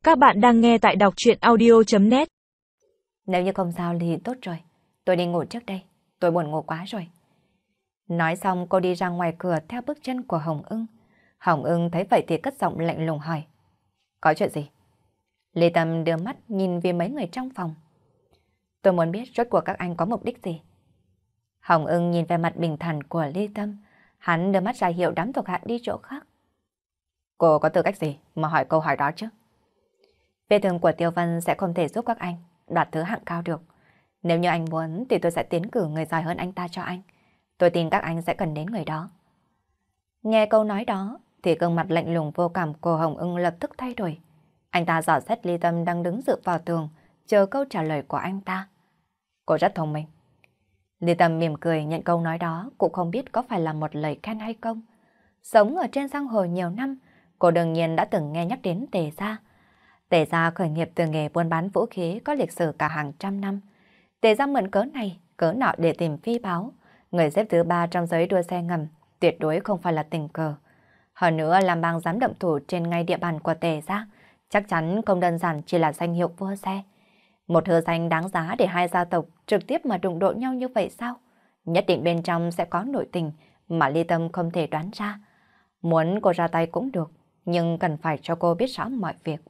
Các bạn đang nghe tại đọc truyện audio.net. Nếu như không sao thì tốt rồi. Tôi đi ngủ trước đây. Tôi buồn ngủ quá rồi. Nói xong cô đi ra ngoài cửa theo bước chân của Hồng Ưng. Hồng Ưng thấy vậy thì cất giọng lạnh lùng hỏi. Có chuyện gì? Lê Tâm đưa mắt nhìn về mấy người trong phòng. Tôi muốn biết rốt cuộc các anh có mục đích gì? Hồng Ưng nhìn về mặt bình thản của Lê Tâm. Hắn đưa mắt ra hiệu đám thuộc hạ đi chỗ khác. Cô có tư cách gì mà hỏi câu hỏi đó chứ? Vết thương của Tiêu Vân sẽ không thể giúp các anh đoạt thứ hạng cao được. Nếu như anh muốn thì tôi sẽ tiến cử người giỏi hơn anh ta cho anh. Tôi tin các anh sẽ cần đến người đó. Nghe câu nói đó thì gương mặt lạnh lùng vô cảm của Hồng Ưng lập tức thay đổi. Anh ta dò xét Ly Tâm đang đứng dựa vào tường, chờ câu trả lời của anh ta. Cô rất thông minh. Ly Tâm mỉm cười nhận câu nói đó, cũng không biết có phải là một lời khen hay không. Sống ở trên giang hồ nhiều năm, cô đương nhiên đã từng nghe nhắc đến Tề Gia. Tề Gia khởi nghiệp từ nghề buôn bán vũ khí có lịch sử cả hàng trăm năm. Tề Gia mượn cớ này, cớ nọ để tìm phi báo. Người xếp thứ 3 trong giới đua xe ngầm, tuyệt đối không phải là tình cờ. Hơn nữa làm bang dám động thủ trên ngay địa bàn của Tề Gia, chắc chắn không đơn giản chỉ là danh hiệu vua xe. Một hư danh đáng giá để hai gia tộc trực tiếp mà đụng độ nhau như vậy sao? Nhất định bên trong sẽ có nội tình mà Ly Tâm không thể đoán ra. Muốn cô ra tay cũng được, nhưng cần phải cho cô biết rõ mọi việc.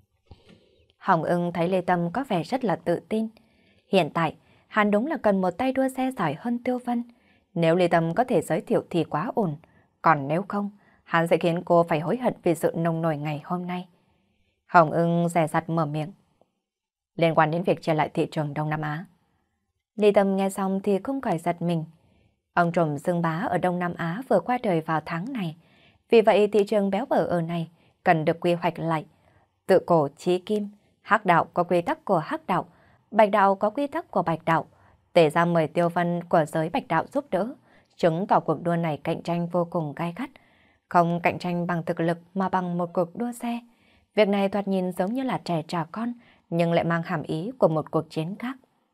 Hồng Ưng thấy Lê Tâm có vẻ rất là tự tin. Hiện tại, hắn đúng là cần một tay đua xe giỏi hơn Tiêu Vân. Nếu Lê Tâm có thể giới thiệu thì quá ổn. Còn nếu không, hắn sẽ khiến cô phải hối hận vì sự nông nổi ngày hôm nay. Hồng Ưng dè dặt mở miệng. Liên quan đến việc chia lại thị trường Đông Nam Á. Lê Tâm nghe xong thì không khỏi giật mình. Ông trùm Dương Bá ở Đông Nam Á vừa qua đời vào tháng này. Vì vậy thị trường béo bở ở này cần được quy hoạch lại. Tự cổ chí kim, Hắc đạo có quy tắc của Hắc đạo, Bạch đạo có quy tắc của Bạch đạo. Tề ra mời Tiêu Vân của giới Bạch đạo giúp đỡ, chứng tỏ cuộc đua này cạnh tranh vô cùng gay gắt. Không cạnh tranh bằng thực lực mà bằng một cuộc đua xe. Việc này thoạt nhìn giống như là trẻ trò con, nhưng lại mang hàm ý của một cuộc chiến khác.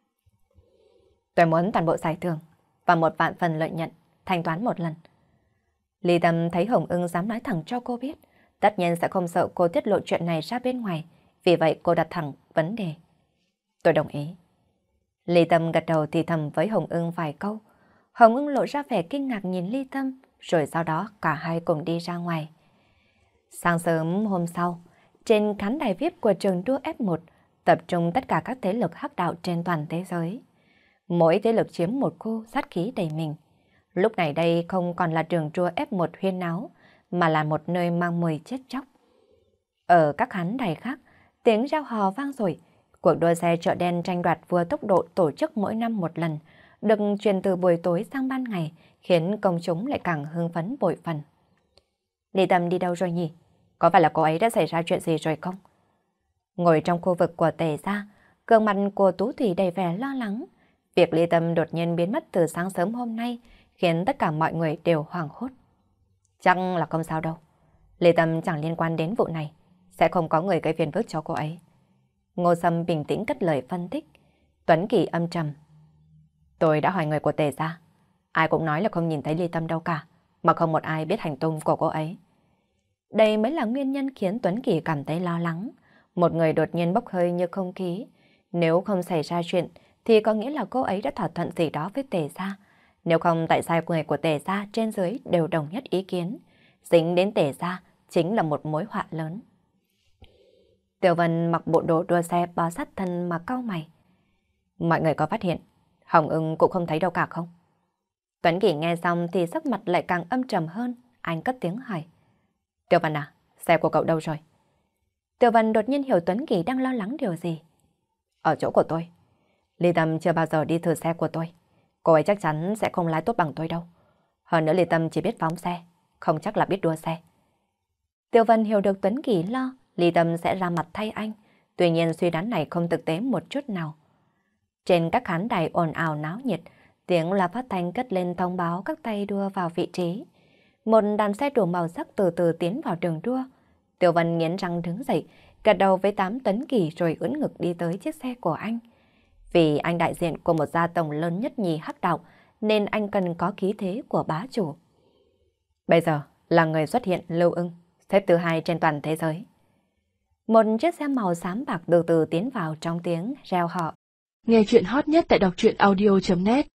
Tôi muốn toàn bộ giải thưởng và 1 vạn phần lợi nhuận, thanh toán một lần. Lý Tâm thấy Hồng Ưng dám nói thẳng cho cô biết, tất nhiên sẽ không sợ cô tiết lộ chuyện này ra bên ngoài, vì vậy cô đặt thẳng vấn đề. Tôi đồng ý. Lý Tâm gật đầu thì thầm với Hồng Ưng vài câu. Hồng Ưng lộ ra vẻ kinh ngạc nhìn Lý Tâm, rồi sau đó cả hai cùng đi ra ngoài. Sáng sớm hôm sau, trên khán đài VIP của trường đua F1, tập trung tất cả các thế lực hắc đạo trên toàn thế giới. Mỗi thế lực chiếm một khu sát khí đầy mình. Lúc này đây không còn là trường đua F1 huyên náo, mà là một nơi mang mùi chết chóc. Ở các khán đài khác, tiếng reo hò vang dội. Cuộc đua xe chợ đen tranh đoạt vua tốc độ tổ chức mỗi năm một lần, được truyền từ buổi tối sang ban ngày, khiến công chúng lại càng hưng phấn bội phần. Lý Tâm đi đâu rồi nhỉ? Có phải là cô ấy đã xảy ra chuyện gì rồi không? Ngồi trong khu vực của Tề Gia, gương mặt của Tú Thủy đầy vẻ lo lắng. Việc Lý Tâm đột nhiên biến mất từ sáng sớm hôm nay khiến tất cả mọi người đều hoảng hốt. Chắc là không sao đâu. Lý Tâm chẳng liên quan đến vụ này, sẽ không có người gây phiền phức cho cô ấy. Ngô Sâm bình tĩnh cất lời phân tích. Tuấn Kỳ âm trầm. Tôi đã hỏi người của Tề Gia, ai cũng nói là không nhìn thấy Lý Tâm đâu cả, mà không một ai biết hành tung của cô ấy. Đây mới là nguyên nhân khiến Tuấn Kỳ cảm thấy lo lắng. Một người đột nhiên bốc hơi như không khí. Nếu không xảy ra chuyện thì có nghĩa là cô ấy đã thỏa thuận gì đó với Tề Gia. Nếu không, tại sao người của Tề Gia trên dưới đều đồng nhất ý kiến? Dính đến Tề Gia chính là một mối họa lớn. Tiểu Vân mặc bộ đồ đua xe bó sát thân mà cau mày. Mọi người có phát hiện Hồng Ưng cũng không thấy đâu cả không? Tuấn Kỳ nghe xong thì sắc mặt lại càng âm trầm hơn. Anh cất tiếng hỏi. Tiểu Vân à, xe của cậu đâu rồi? Tiểu Vân đột nhiên hiểu Tuấn Kỳ đang lo lắng điều gì. Ở chỗ của tôi. Lý Tâm chưa bao giờ đi thử xe của tôi. Cô ấy chắc chắn sẽ không lái tốt bằng tôi đâu. Hơn nữa Lý Tâm chỉ biết phóng xe, không chắc là biết đua xe. Tiểu Vân hiểu được Tuấn Kỳ lo Lý Tâm sẽ ra mặt thay anh. Tuy nhiên suy đoán này không thực tế một chút nào. Trên các khán đài ồn ào náo nhiệt, tiếng loa phát thanh cất lên thông báo các tay đua vào vị trí. Một đàn xe đủ màu sắc từ từ tiến vào đường đua. Tiểu Vân nghiến răng đứng dậy, gật đầu với Tuấn Kỳ rồi ưỡn ngực đi tới chiếc xe của anh. Vì anh đại diện của một gia tộc lớn nhất nhì hắc đạo, nên anh cần có khí thế của bá chủ. Bây giờ là người xuất hiện Lưu Ưng, xếp thứ 2 trên toàn thế giới. Một chiếc xe màu xám bạc từ từ tiến vào trong tiếng reo họ. Nghe chuyện hot nhất tại đọc truyện audio.net